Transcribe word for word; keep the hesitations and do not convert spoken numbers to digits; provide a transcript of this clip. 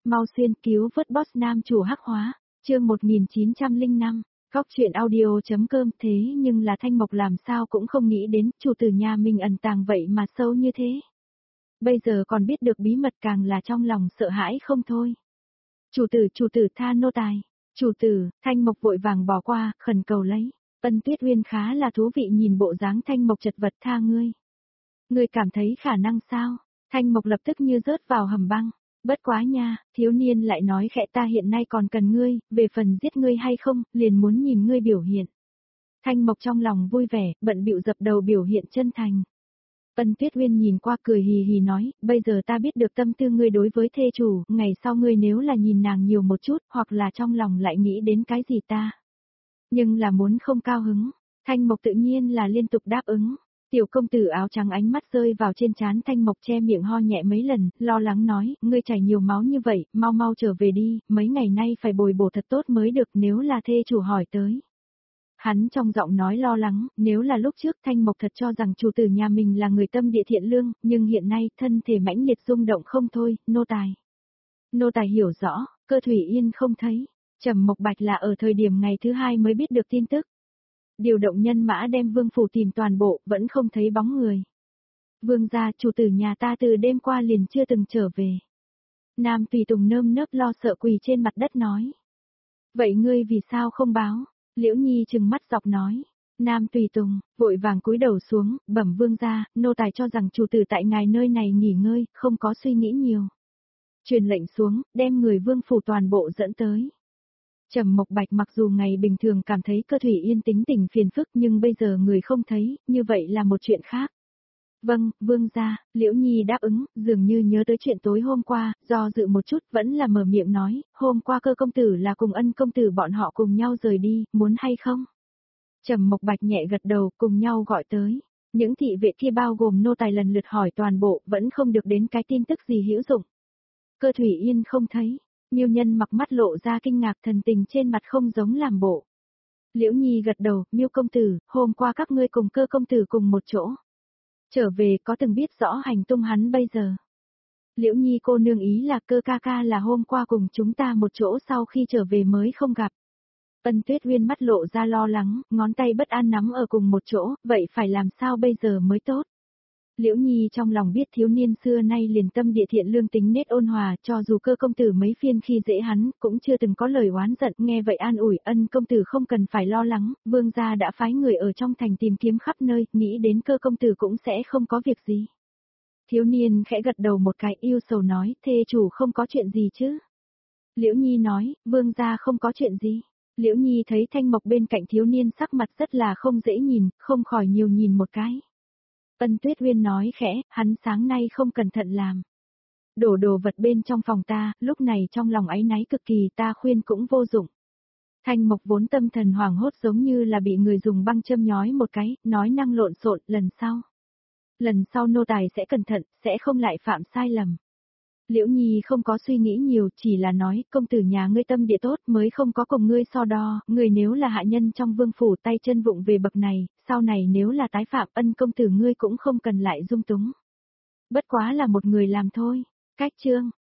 Mau xuyên cứu vớt boss nam chủ hắc hóa, chương một nghìn chín trăm lẻ năm, góc chuyện audio.com thế nhưng là Thanh Mộc làm sao cũng không nghĩ đến chủ tử nhà mình ẩn tàng vậy mà sâu như thế. Bây giờ còn biết được bí mật càng là trong lòng sợ hãi không thôi. Chủ tử, chủ tử tha nô tài, chủ tử, Thanh Mộc vội vàng bỏ qua, khẩn cầu lấy. Ân Tuyết Uyên khá là thú vị nhìn bộ dáng Thanh Mộc chật vật tha ngươi. Ngươi cảm thấy khả năng sao? Thanh Mộc lập tức như rớt vào hầm băng. Bất quá nha, thiếu niên lại nói khẽ ta hiện nay còn cần ngươi, về phần giết ngươi hay không, liền muốn nhìn ngươi biểu hiện. Thanh Mộc trong lòng vui vẻ, bận bịu dập đầu biểu hiện chân thành. Ân Tuyết Uyên nhìn qua cười hì hì nói, bây giờ ta biết được tâm tư ngươi đối với thê chủ, ngày sau ngươi nếu là nhìn nàng nhiều một chút, hoặc là trong lòng lại nghĩ đến cái gì ta. Nhưng là muốn không cao hứng, Thanh Mộc tự nhiên là liên tục đáp ứng. Tiểu công tử áo trắng ánh mắt rơi vào trên trán Thanh Mộc che miệng ho nhẹ mấy lần, lo lắng nói, ngươi chảy nhiều máu như vậy, mau mau trở về đi, mấy ngày nay phải bồi bổ thật tốt mới được nếu là thê chủ hỏi tới. Hắn trong giọng nói lo lắng, nếu là lúc trước Thanh Mộc thật cho rằng chủ tử nhà mình là người tâm địa thiện lương, nhưng hiện nay thân thể mãnh liệt rung động không thôi, nô tài. Nô tài hiểu rõ, Cơ Thủy Yên không thấy, Trầm Mộc Bạch là ở thời điểm ngày thứ hai mới biết được tin tức. Điều động nhân mã đem vương phủ tìm toàn bộ, vẫn không thấy bóng người. Vương gia, chủ tử nhà ta từ đêm qua liền chưa từng trở về. Nam Tùy Tùng nơm nớp lo sợ quỳ trên mặt đất nói. Vậy ngươi vì sao không báo? Liễu Nhi trừng mắt dọc nói. Nam Tùy Tùng, vội vàng cúi đầu xuống, bẩm vương gia, nô tài cho rằng chủ tử tại ngài nơi này nghỉ ngơi, không có suy nghĩ nhiều. Truyền lệnh xuống, đem người vương phủ toàn bộ dẫn tới. Trầm Mộc Bạch mặc dù ngày bình thường cảm thấy Cơ Thủy Yên tính tình phiền phức nhưng bây giờ người không thấy, như vậy là một chuyện khác. Vâng, vương gia, Liễu Nhi đáp ứng, dường như nhớ tới chuyện tối hôm qua, do dự một chút vẫn là mở miệng nói, hôm qua Cơ công tử là cùng Ân công tử bọn họ cùng nhau rời đi, muốn hay không? Trầm Mộc Bạch nhẹ gật đầu, cùng nhau gọi tới. Những thị vệ kia bao gồm nô tài lần lượt hỏi toàn bộ, vẫn không được đến cái tin tức gì hữu dụng. Cơ Thủy Yên không thấy. Miêu Nhân mặc mắt lộ ra kinh ngạc thần tình trên mặt không giống làm bộ. Liễu Nhi gật đầu, Miêu công tử, hôm qua các ngươi cùng Cơ công tử cùng một chỗ. Trở về có từng biết rõ hành tung hắn bây giờ. Liễu Nhi cô nương ý là Cơ ca ca là hôm qua cùng chúng ta một chỗ sau khi trở về mới không gặp. Ân Tuyết Uyên mắt lộ ra lo lắng, ngón tay bất an nắm ở cùng một chỗ, vậy phải làm sao bây giờ mới tốt? Liễu Nhi trong lòng biết thiếu niên xưa nay liền tâm địa thiện lương tính nết ôn hòa, cho dù Cơ công tử mấy phiên khi dễ hắn, cũng chưa từng có lời oán giận, nghe vậy an ủi, Ân công tử không cần phải lo lắng, vương gia đã phái người ở trong thành tìm kiếm khắp nơi, nghĩ đến Cơ công tử cũng sẽ không có việc gì. Thiếu niên khẽ gật đầu một cái yêu sầu nói, thê chủ không có chuyện gì chứ? Liễu Nhi nói, vương gia không có chuyện gì. Liễu Nhi thấy Thanh Mộc bên cạnh thiếu niên sắc mặt rất là không dễ nhìn, không khỏi nhiều nhìn một cái. Ân Tuyết Uyên nói khẽ, hắn sáng nay không cẩn thận làm. Đổ đồ vật bên trong phòng ta, lúc này trong lòng áy náy cực kỳ ta khuyên cũng vô dụng. Thanh Mộc vốn tâm thần hoảng hốt giống như là bị người dùng băng châm nhói một cái, nói năng lộn xộn, lần sau. Lần sau nô tài sẽ cẩn thận, sẽ không lại phạm sai lầm. Liễu Nhi không có suy nghĩ nhiều, chỉ là nói, công tử nhà ngươi tâm địa tốt mới không có cùng ngươi so đo, người nếu là hạ nhân trong vương phủ tay chân vụng về bậc này, sau này nếu là tái phạm Ân công tử ngươi cũng không cần lại dung túng. Bất quá là một người làm thôi. Cách chương,